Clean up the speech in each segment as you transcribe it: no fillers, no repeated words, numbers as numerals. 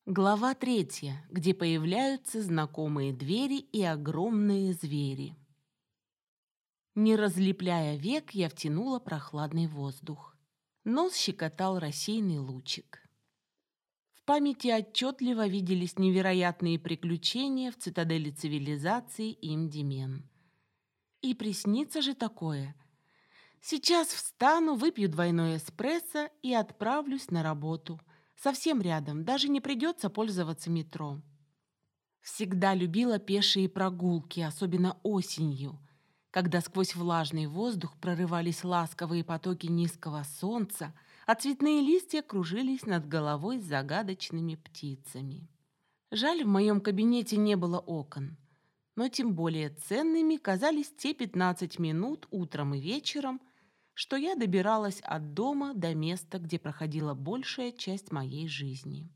Глава 3, где появляются знакомые двери и огромные звери. Не разлепляя век, я втянула прохладный воздух. Нос щекотал рассеянный лучик. В памяти отчетливо виделись невероятные приключения в цитадели цивилизации Имдимен. И приснится же такое. Сейчас встану, выпью двойной эспрессо и отправлюсь на работу. Совсем рядом, даже не придется пользоваться метро. Всегда любила пешие прогулки, особенно осенью, когда сквозь влажный воздух прорывались ласковые потоки низкого солнца, а цветные листья кружились над головой с загадочными птицами. Жаль, в моем кабинете не было окон, но тем более ценными казались те 15 минут утром и вечером, что я добиралась от дома до места, где проходила большая часть моей жизни.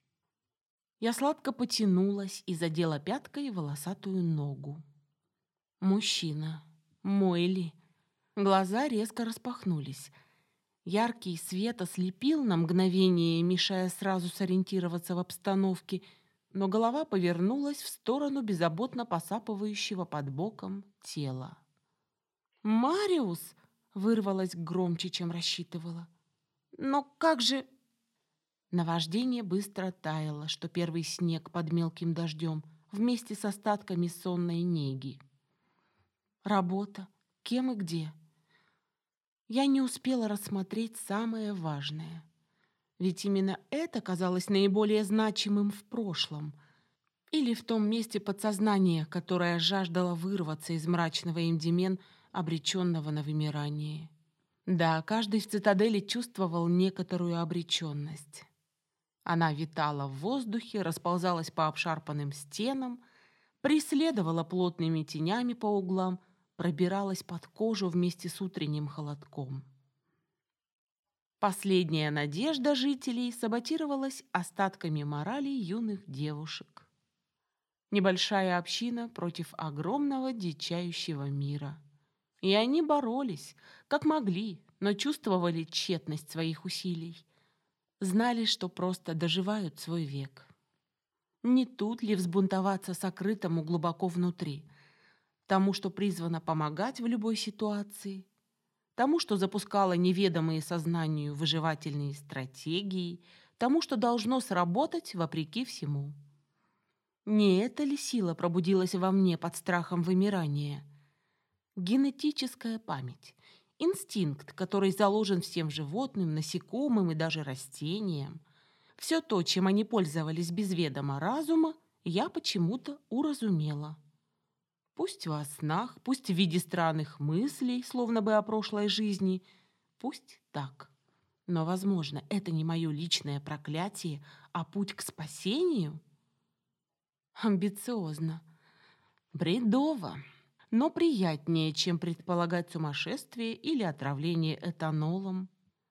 Я сладко потянулась и задела пяткой волосатую ногу. Мужчина. Мой ли? Глаза резко распахнулись. Яркий свет ослепил на мгновение, мешая сразу сориентироваться в обстановке, но голова повернулась в сторону беззаботно посапывающего под боком тела. «Мариус!» — вырвалось громче, чем рассчитывала. «Но как же...» Наваждение быстро таяло, что первый снег под мелким дождем, вместе с остатками сонной неги. Работа. Кем и где? Я не успела рассмотреть самое важное. Ведь именно это казалось наиболее значимым в прошлом. Или в том месте подсознания, которое жаждало вырваться из мрачного Имдимен, обреченного на вымирание. Да, каждый в цитадели чувствовал некоторую обреченность. Она витала в воздухе, расползалась по обшарпанным стенам, преследовала плотными тенями по углам, пробиралась под кожу вместе с утренним холодком. Последняя надежда жителей саботировалась остатками морали юных девушек. Небольшая община против огромного дичающего мира. И они боролись, как могли, но чувствовали тщетность своих усилий. Знали, что просто доживают свой век. Не тут ли взбунтоваться сокрытому глубоко внутри? Тому, что призвано помогать в любой ситуации? Тому, что запускало неведомые сознанию выживательные стратегии? Тому, что должно сработать вопреки всему? Не эта ли сила пробудилась во мне под страхом вымирания? Генетическая память. Инстинкт, который заложен всем животным, насекомым и даже растениям. Все то, чем они пользовались без ведома разума, я почему-то уразумела. Пусть во снах, пусть в виде странных мыслей, словно бы о прошлой жизни, пусть так. Но, возможно, это не мое личное проклятие, а путь к спасению? Амбициозно. Бредово. Но приятнее, чем предполагать сумасшествие или отравление этанолом.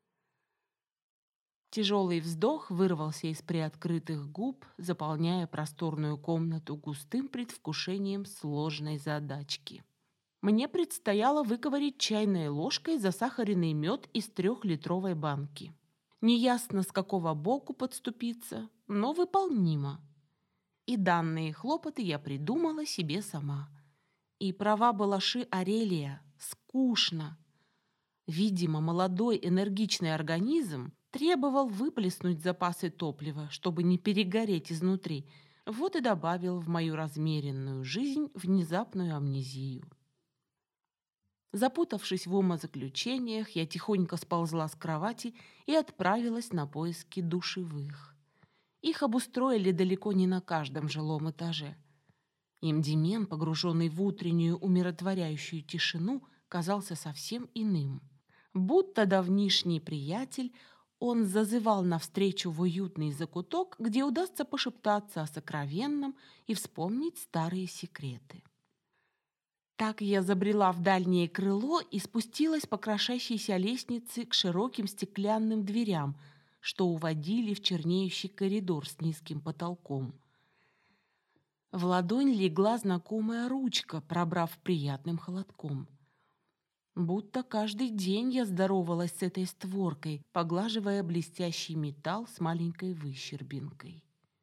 Тяжелый вздох вырвался из приоткрытых губ, заполняя просторную комнату густым предвкушением сложной задачки. Мне предстояло выковырять чайной ложкой засахаренный мед из 3-литровой банки. Неясно, с какого боку подступиться, но выполнимо. И данные хлопоты я придумала себе сама. И права была Арелия. Скучно. Видимо, молодой энергичный организм требовал выплеснуть запасы топлива, чтобы не перегореть изнутри. Вот и добавил в мою размеренную жизнь внезапную амнезию. Запутавшись в умозаключениях, я тихонько сползла с кровати и отправилась на поиски душевых. Их обустроили далеко не на каждом жилом этаже. Имдимен, погруженный в утреннюю умиротворяющую тишину, казался совсем иным. Будто давнишний приятель, он зазывал навстречу в уютный закуток, где удастся пошептаться о сокровенном и вспомнить старые секреты. Так я забрела в дальнее крыло и спустилась по крошащейся лестнице к широким стеклянным дверям, что уводили в чернеющий коридор с низким потолком. В ладонь легла знакомая ручка, пробрав приятным холодком. Будто каждый день я здоровалась с этой створкой, поглаживая блестящий металл с маленькой выщербинкой.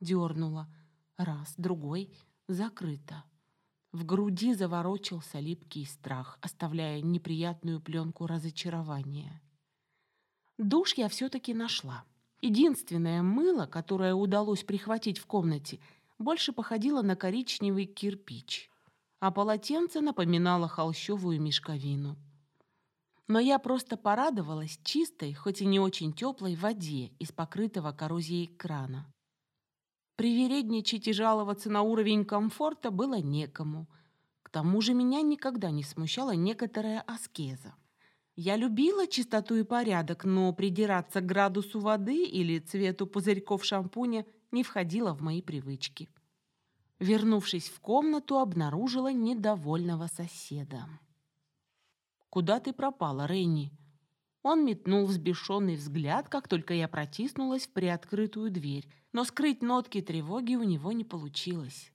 Дернула. Раз, другой. Закрыто. В груди заворочился липкий страх, оставляя неприятную пленку разочарования. Душ я все-таки нашла. Единственное мыло, которое удалось прихватить в комнате, больше походило на коричневый кирпич, а полотенце напоминало холщовую мешковину. Но я просто порадовалась чистой, хоть и не очень теплой воде из покрытого коррозией крана. Привередничать и жаловаться на уровень комфорта было некому. К тому же меня никогда не смущала некоторая аскеза. Я любила чистоту и порядок, но придираться к градусу воды или цвету пузырьков шампуня не входило в мои привычки. Вернувшись в комнату, обнаружила недовольного соседа. «Куда ты пропала, Ренни?» Он метнул взбешенный взгляд, как только я протиснулась в приоткрытую дверь, но скрыть нотки тревоги у него не получилось.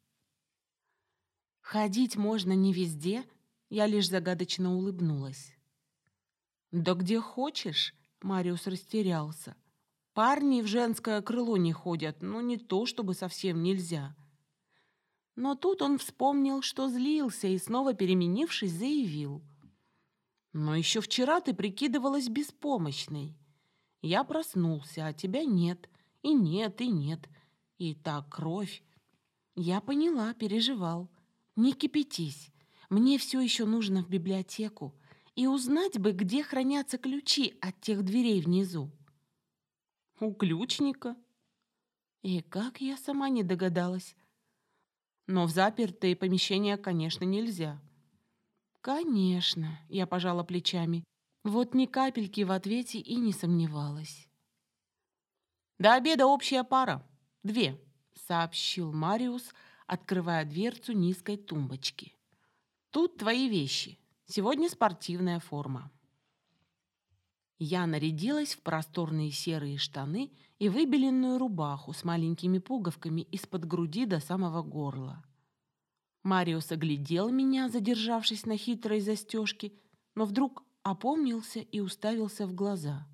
«Ходить можно не везде», я лишь загадочно улыбнулась. «Да где хочешь», — Мариус растерялся. «Парни в женское крыло не ходят, но не то, чтобы совсем нельзя». Но тут он вспомнил, что злился, и снова переменившись, заявил. «Но еще вчера ты прикидывалась беспомощной. Я проснулся, а тебя нет. И нет, и нет. И так кровь». Я поняла, переживал. «Не кипятись. Мне все еще нужно в библиотеку. И узнать бы, где хранятся ключи от тех дверей внизу». «У ключника?» И как я сама не догадалась. «Но в запертые помещения, конечно, нельзя». «Конечно», — я пожала плечами. Вот ни капельки в ответе и не сомневалась. «До обеда общая пара. 2», — сообщил Мариус, открывая дверцу низкой тумбочки. «Тут твои вещи. Сегодня спортивная форма». Я нарядилась в просторные серые штаны и выбеленную рубаху с маленькими пуговками из-под груди до самого горла. Мариус оглядел меня, задержавшись на хитрой застежке, но вдруг опомнился и уставился в глаза.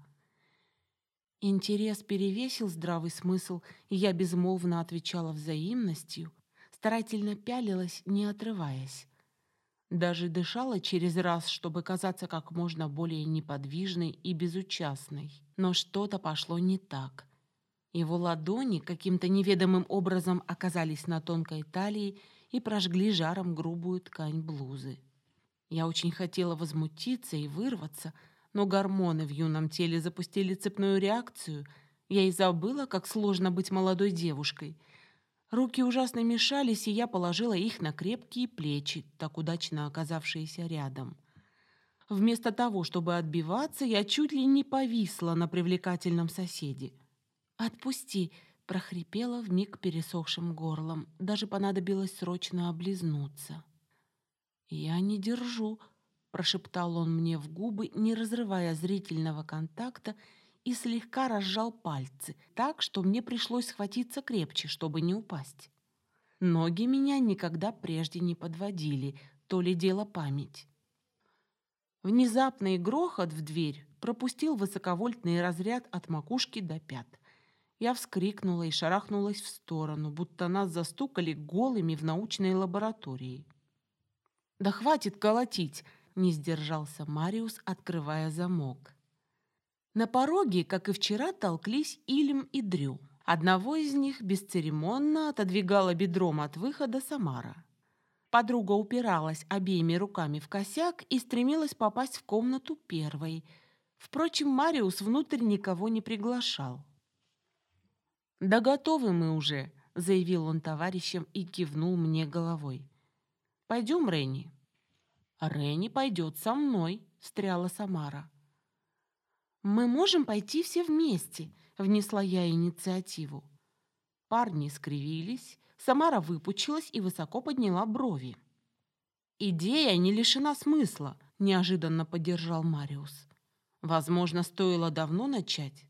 Интерес перевесил здравый смысл, и я безмолвно отвечала взаимностью, старательно пялилась, не отрываясь. Даже дышала через раз, чтобы казаться как можно более неподвижной и безучастной. Но что-то пошло не так. Его ладони каким-то неведомым образом оказались на тонкой талии и прожгли жаром грубую ткань блузы. Я очень хотела возмутиться и вырваться, но гормоны в юном теле запустили цепную реакцию. Я и забыла, как сложно быть молодой девушкой. Руки ужасно мешались, и я положила их на крепкие плечи, так удачно оказавшиеся рядом. Вместо того, чтобы отбиваться, я чуть ли не повисла на привлекательном соседе. «Отпусти!» — прохрипела вмиг пересохшим горлом. Даже понадобилось срочно облизнуться. «Я не держу», — прошептал он мне в губы, не разрывая зрительного контакта, и слегка разжал пальцы, так, что мне пришлось схватиться крепче, чтобы не упасть. Ноги меня никогда прежде не подводили, то ли дело память. Внезапный грохот в дверь пропустил высоковольтный разряд от макушки до пят. Я вскрикнула и шарахнулась в сторону, будто нас застукали голыми в научной лаборатории. «Да хватит колотить!» — не сдержался Мариус, открывая замок. На пороге, как и вчера, толклись Ильм и Дрю. Одного из них бесцеремонно отодвигала бедром от выхода Самара. Подруга упиралась обеими руками в косяк и стремилась попасть в комнату первой. Впрочем, Мариус внутрь никого не приглашал. «Да готовы мы уже», — заявил он товарищам и кивнул мне головой. «Пойдем, Ренни». «Ренни пойдет со мной», — встряла Самара. «Мы можем пойти все вместе», — внесла я инициативу. Парни скривились, Самара выпучилась и высоко подняла брови. «Идея не лишена смысла», — неожиданно поддержал Мариус. «Возможно, стоило давно начать».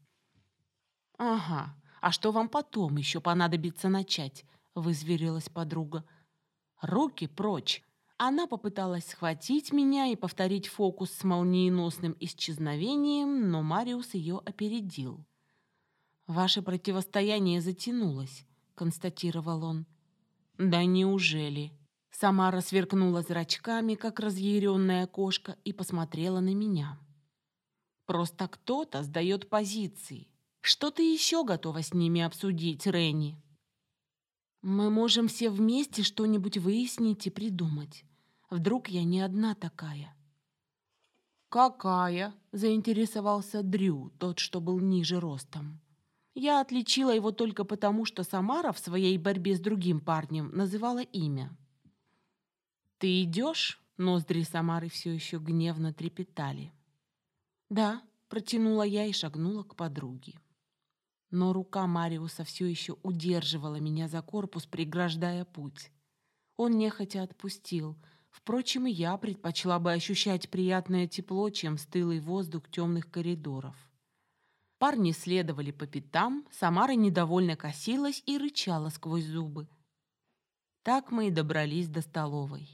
«Ага, а что вам потом еще понадобится начать?» — вызверилась подруга. «Руки прочь!» Она попыталась схватить меня и повторить фокус с молниеносным исчезновением, но Мариус ее опередил. «Ваше противостояние затянулось. констатировал он. «Да неужели?» Самара сверкнула зрачками, как разъяренная кошка, и посмотрела на меня. «Просто кто-то сдает позиции. Что ты еще готова с ними обсудить, Ренни?» «Мы можем все вместе что-нибудь выяснить и придумать. Вдруг я не одна такая?» «Какая?» – заинтересовался Дрю, тот, что был ниже ростом. Я отличила его только потому, что Самара в своей борьбе с другим парнем называла имя. «Ты идешь?» – ноздри Самары все еще гневно трепетали. «Да», – протянула я и шагнула к подруге. Но рука Мариуса все еще удерживала меня за корпус, преграждая путь. Он нехотя отпустил. Впрочем, и я предпочла бы ощущать приятное тепло, чем стылый воздух темных коридоров. Парни следовали по пятам, Самара недовольно косилась и рычала сквозь зубы. Так мы и добрались до столовой.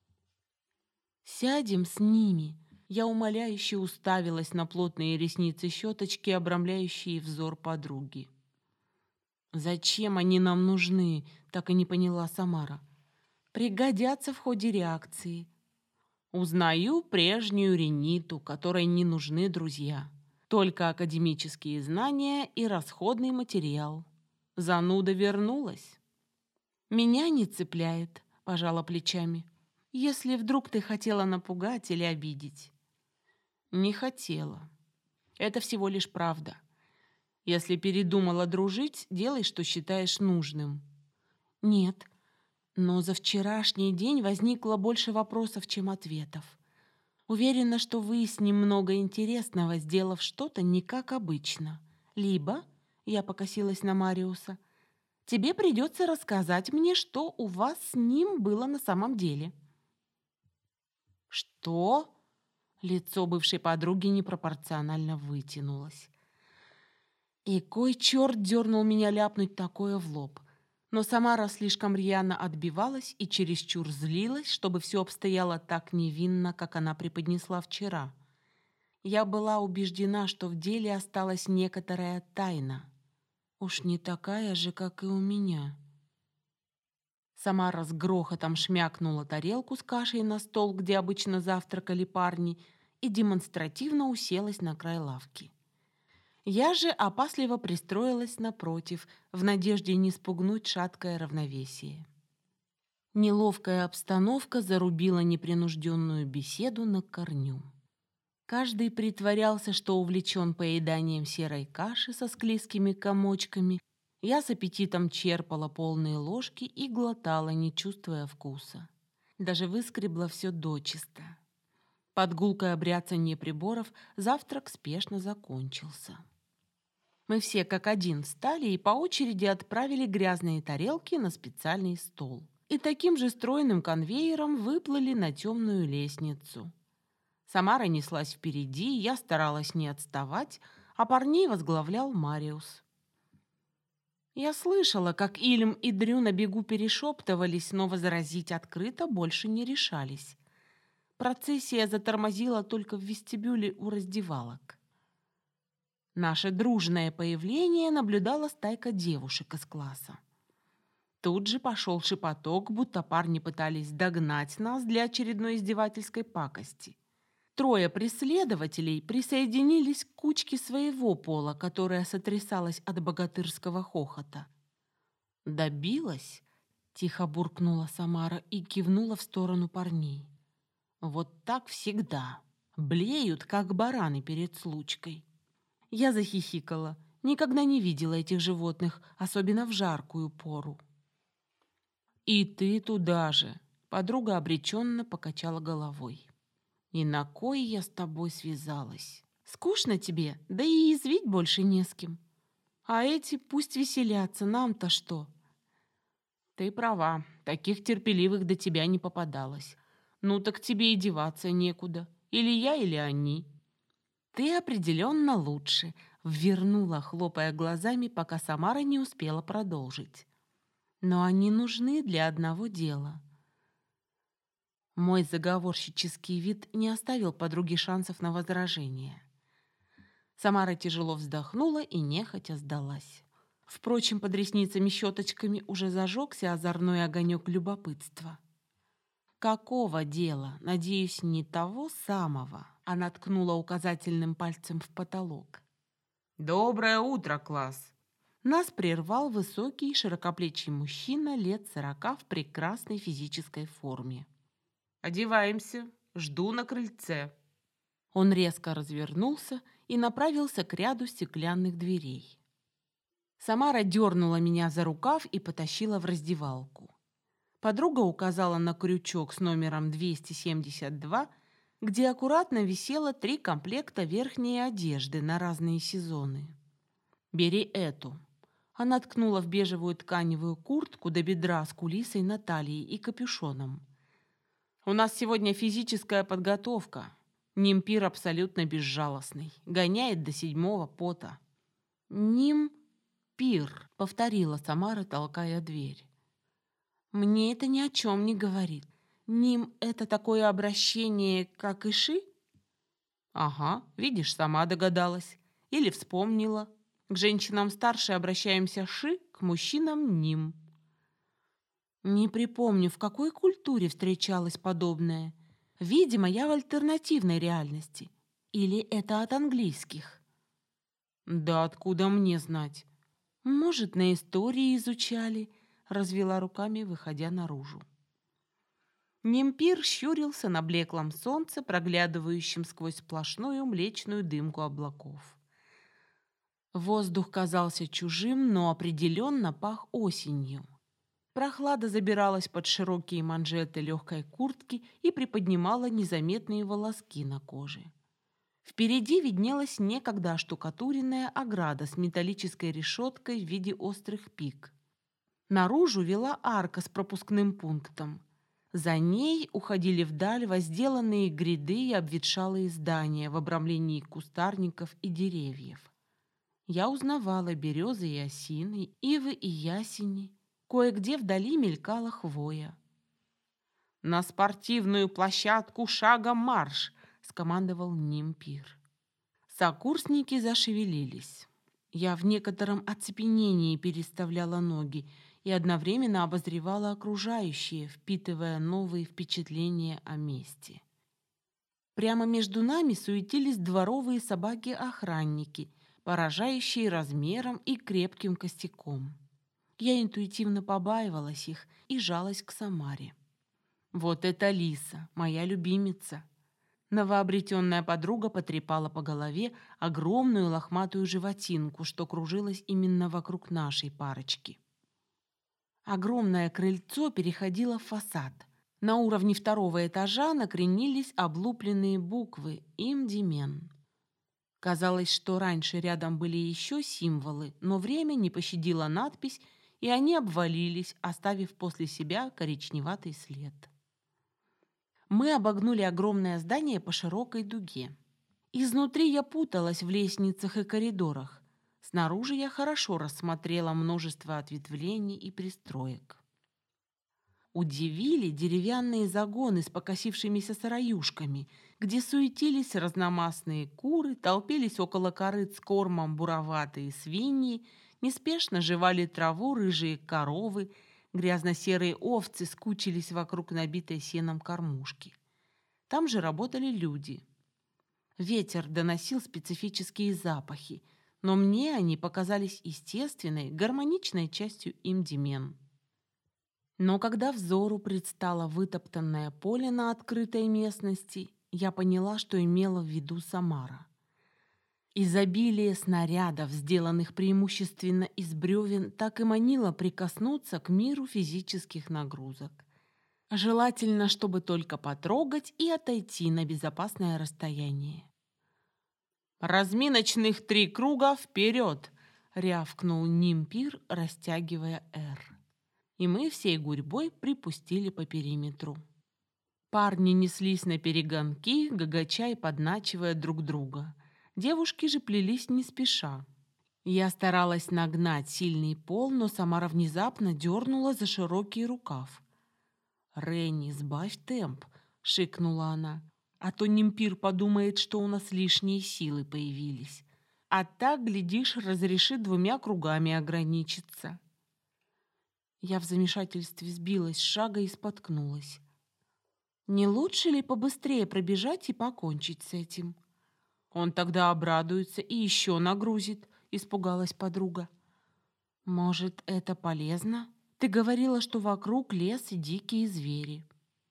«Сядем с ними», — я умоляюще уставилась на плотные ресницы-щеточки, обрамляющие взор подруги. «Зачем они нам нужны?» — так и не поняла Самара. «Пригодятся в ходе реакции». Узнаю прежнюю Рениту, которой не нужны друзья. Только академические знания и расходный материал. Зануда вернулась. «Меня не цепляет», — пожала плечами. «Если вдруг ты хотела напугать или обидеть». «Не хотела. Это всего лишь правда. Если передумала дружить, делай, что считаешь нужным». «Нет, но за вчерашний день возникло больше вопросов, чем ответов. Уверена, что выясним много интересного, сделав что-то не как обычно. Либо, я покосилась на Мариуса, тебе придется рассказать мне, что у вас с ним было на самом деле». «Что?» Лицо бывшей подруги непропорционально вытянулось. И кой черт дернул меня ляпнуть такое в лоб? Но Самара слишком рьяно отбивалась и чересчур злилась, чтобы все обстояло так невинно, как она преподнесла вчера. Я была убеждена, что в деле осталась некоторая тайна. Уж не такая же, как и у меня. Самара с грохотом шмякнула тарелку с кашей на стол, где обычно завтракали парни, и демонстративно уселась на край лавки. Я же опасливо пристроилась напротив, в надежде не спугнуть шаткое равновесие. Неловкая обстановка зарубила непринужденную беседу на корню. Каждый притворялся, что увлечен поеданием серой каши со склизкими комочками. Я с аппетитом черпала полные ложки и глотала, не чувствуя вкуса. Даже выскребла все дочисто. Под гулкое бряцанье приборов завтрак спешно закончился. Мы все как один встали и по очереди отправили грязные тарелки на специальный стол. И таким же стройным конвейером выплыли на темную лестницу. Самара неслась впереди, я старалась не отставать, а парней возглавлял Мариус. Я слышала, как Ильм и Дрю на бегу перешептывались, но возразить открыто больше не решались. Процессия затормозила только в вестибюле у раздевалок. Наше дружное появление наблюдала стайка девушек из класса. Тут же пошел шепоток, будто парни пытались догнать нас для очередной издевательской пакости. Трое преследователей присоединились к кучке своего пола, которая сотрясалась от богатырского хохота. «Добилась?» — тихо буркнула Самара и кивнула в сторону парней. «Вот так всегда. Блеют, как бараны перед случкой». Я захихикала. Никогда не видела этих животных, особенно в жаркую пору. «И ты туда же!» — подруга обреченно покачала головой. «И на кой я с тобой связалась? Скучно тебе, да и извить больше не с кем. А эти пусть веселятся, нам-то что?» «Ты права, таких терпеливых до тебя не попадалось. Ну так тебе и деваться некуда. Или я, или они». «Ты определенно лучше», — ввернула, хлопая глазами, пока Самара не успела продолжить. «Но они нужны для одного дела». Мой заговорщический вид не оставил подруге шансов на возражение. Самара тяжело вздохнула и нехотя сдалась. Впрочем, под ресницами-щеточками уже зажегся озорной огонек любопытства. «Какого дела? Надеюсь, не того самого?» Она ткнула указательным пальцем в потолок. «Доброе утро, класс!» Нас прервал высокий, широкоплечий мужчина лет 40 в прекрасной физической форме. «Одеваемся. Жду на крыльце». Он резко развернулся и направился к ряду стеклянных дверей. Самара дернула меня за рукав и потащила в раздевалку. Подруга указала на крючок с номером 272, где аккуратно висело 3 комплекта верхней одежды на разные сезоны. «Бери эту». Она ткнула в бежевую тканевую куртку до бедра с кулисой на талии и капюшоном. «У нас сегодня физическая подготовка. Нимпир абсолютно безжалостный. Гоняет до 7-го пота». «Нимпир», — повторила Самара, толкая дверь. «Мне это ни о чем не говорит. Ним — это такое обращение, как иши?» «Ага, видишь, сама догадалась. Или вспомнила. К женщинам старше обращаемся ши, к мужчинам ним». Не припомню, в какой культуре встречалось подобное. Видимо, я в альтернативной реальности. Или это от английских? Да откуда мне знать? Может, на истории изучали, развела руками, выходя наружу. Нимпир щурился на блеклом солнце, проглядывающем сквозь сплошную млечную дымку облаков. Воздух казался чужим, но определенно пах осенью. Прохлада забиралась под широкие манжеты легкой куртки и приподнимала незаметные волоски на коже. Впереди виднелась некогда оштукатуренная ограда с металлической решеткой в виде острых пик. Наружу вела арка с пропускным пунктом. За ней уходили вдаль возделанные гряды и обветшалые здания в обрамлении кустарников и деревьев. Я узнавала березы и осины, ивы и ясени. Кое-где вдали мелькала хвоя. «На спортивную площадку шагом марш!» — скомандовал Нимпир. Сокурсники зашевелились. Я в некотором оцепенении переставляла ноги и одновременно обозревала окружающее, впитывая новые впечатления о месте. Прямо между нами суетились дворовые собаки-охранники, поражающие размером и крепким костяком. Я интуитивно побаивалась их и жалась к Самаре. «Вот это Лиса, моя любимица!» Новообретенная подруга потрепала по голове огромную лохматую животинку, что кружилась именно вокруг нашей парочки. Огромное крыльцо переходило в фасад. На уровне 2-го этажа накренились облупленные буквы «Имдимен». Казалось, что раньше рядом были еще символы, но время не пощадило надпись, и они обвалились, оставив после себя коричневатый след. Мы обогнули огромное здание по широкой дуге. Изнутри я путалась в лестницах и коридорах. Снаружи я хорошо рассмотрела множество ответвлений и пристроек. Удивили деревянные загоны с покосившимися сыроюшками, где суетились разномастные куры, толпились около корыт с кормом буроватые свиньи, неспешно жевали траву рыжие коровы, грязно-серые овцы скучились вокруг набитой сеном кормушки. Там же работали люди. Ветер доносил специфические запахи, но мне они показались естественной, гармоничной частью имдимен. Но когда взору предстало вытоптанное поле на открытой местности, я поняла, что имела в виду Самара. Изобилие снарядов, сделанных преимущественно из бревен, так и манило прикоснуться к миру физических нагрузок. Желательно, чтобы только потрогать и отойти на безопасное расстояние. «Разминочных 3 круга вперед!» — рявкнул Нимпир, растягивая «Р». И мы всей гурьбой припустили по периметру. Парни неслись на перегонки, гагача и подначивая друг друга. Девушки же плелись не спеша. Я старалась нагнать сильный пол, но Самара внезапно дернула за широкий рукав. «Ренни, сбавь темп!» — шикнула она. «А то Нимпир подумает, что у нас лишние силы появились». А так, глядишь, разрешит 2 кругами ограничиться. Я в замешательстве сбилась с шага и споткнулась. Не лучше ли побыстрее пробежать и покончить с этим? Он тогда обрадуется и еще нагрузит, испугалась подруга. Может, это полезно? Ты говорила, что вокруг лес и дикие звери.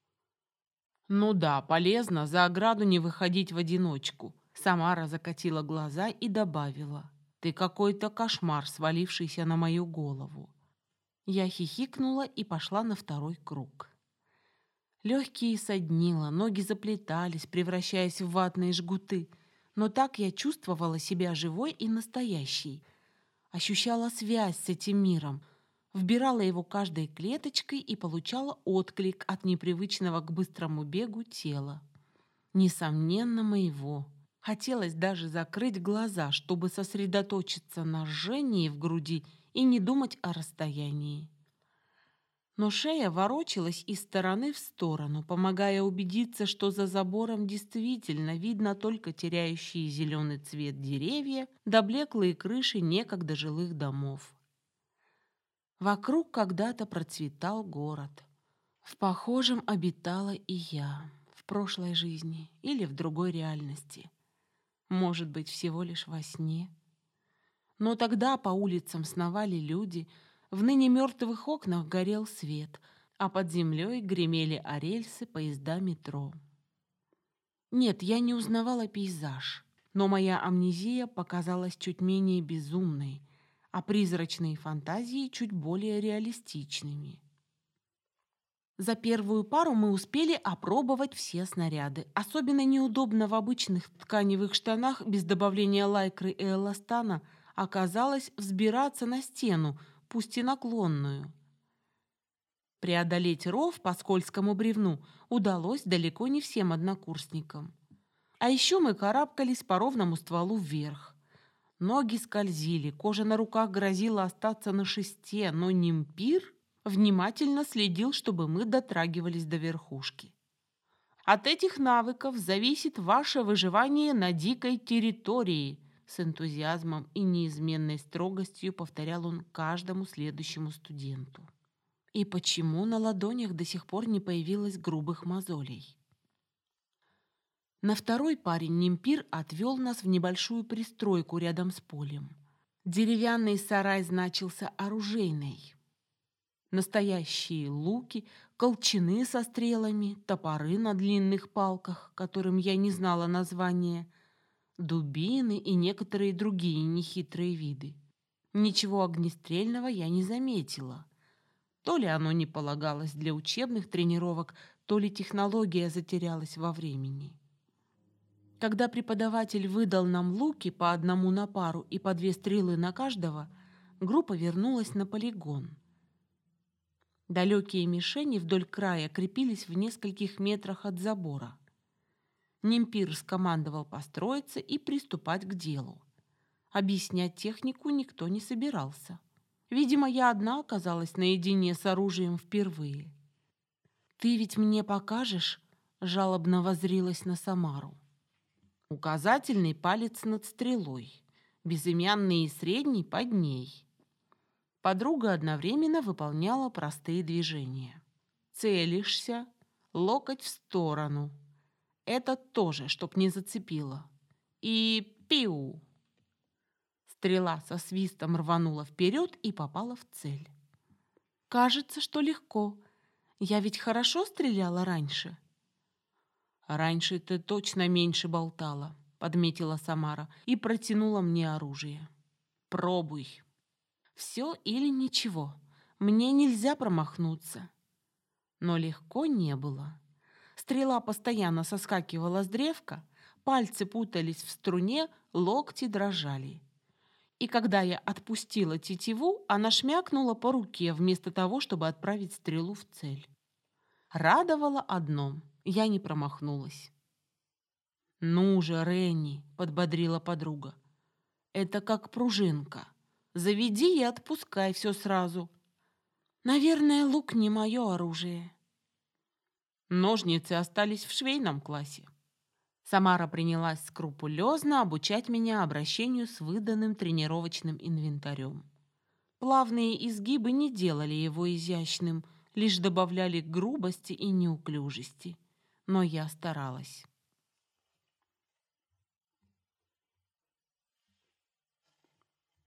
Ну да, полезно за ограду не выходить в одиночку. Самара закатила глаза и добавила. Ты какой-то кошмар, свалившийся на мою голову. Я хихикнула и пошла на 2 круг. Легкие соднило, ноги заплетались, превращаясь в ватные жгуты. Но так я чувствовала себя живой и настоящей. Ощущала связь с этим миром, вбирала его каждой клеточкой и получала отклик от непривычного к быстрому бегу тела. Несомненно, моего. Хотелось даже закрыть глаза, чтобы сосредоточиться на жжении в груди и не думать о расстоянии. Но шея ворочалась из стороны в сторону, помогая убедиться, что за забором действительно видно только теряющие зеленый цвет деревья да блеклые крыши некогда жилых домов. Вокруг когда-то процветал город. В похожем обитала и я, в прошлой жизни или в другой реальности. Может быть, всего лишь во сне. Но тогда по улицам сновали люди, в ныне мертвых окнах горел свет, а под землей гремели о рельсы поезда метро. Нет, я не узнавала пейзаж, но моя амнезия показалась чуть менее безумной, а призрачные фантазии чуть более реалистичными. За первую пару мы успели опробовать все снаряды. Особенно неудобно в обычных тканевых штанах без добавления лайкры и эластана оказалось взбираться на стену, пусть и наклонную. Преодолеть ров по скользкому бревну удалось далеко не всем однокурсникам. А еще мы карабкались по ровному стволу вверх. Ноги скользили, кожа на руках грозила остаться на шесте, но Нимпир внимательно следил, чтобы мы дотрагивались до верхушки. От этих навыков зависит ваше выживание на дикой территории, с энтузиазмом и неизменной строгостью повторял он каждому следующему студенту. И почему на ладонях до сих пор не появилось грубых мозолей? На 2-й паре Нимпир отвел нас в небольшую пристройку рядом с полем. Деревянный сарай значился оружейной. Настоящие луки, колчаны со стрелами, топоры на длинных палках, которым я не знала названия, дубины и некоторые другие нехитрые виды. Ничего огнестрельного я не заметила. То ли оно не полагалось для учебных тренировок, то ли технология затерялась во времени. Когда преподаватель выдал нам луки по одному на пару и по 2 стрелы на каждого, группа вернулась на полигон. Далекие мишени вдоль края крепились в нескольких метрах от забора. Нимпир скомандовал построиться и приступать к делу. Объяснять технику никто не собирался. Видимо, я одна оказалась наедине с оружием впервые. «Ты ведь мне покажешь?» – жалобно воззрилась на Самару. Указательный палец над стрелой, безымянный и средний под ней. Подруга одновременно выполняла простые движения. Целишься, локоть в сторону. Это тоже, чтоб не зацепило. И пиу! Стрела со свистом рванула вперед и попала в цель. Кажется, что легко. Я ведь хорошо стреляла раньше. Раньше ты точно меньше болтала, подметила Самара и протянула мне оружие. Пробуй. Все или ничего. Мне нельзя промахнуться. Но легко не было. Стрела постоянно соскакивала с древка, пальцы путались в струне, локти дрожали. И когда я отпустила тетиву, она шмякнула по руке, вместо того, чтобы отправить стрелу в цель. Радовало одно — я не промахнулась. «Ну же, Ренни», — подбодрила подруга, — «это как пружинка. Заведи и отпускай все сразу. Наверное, лук не мое оружие». Ножницы остались в швейном классе. Самара принялась скрупулезно обучать меня обращению с выданным тренировочным инвентарем. Плавные изгибы не делали его изящным, лишь добавляли грубости и неуклюжести. Но я старалась.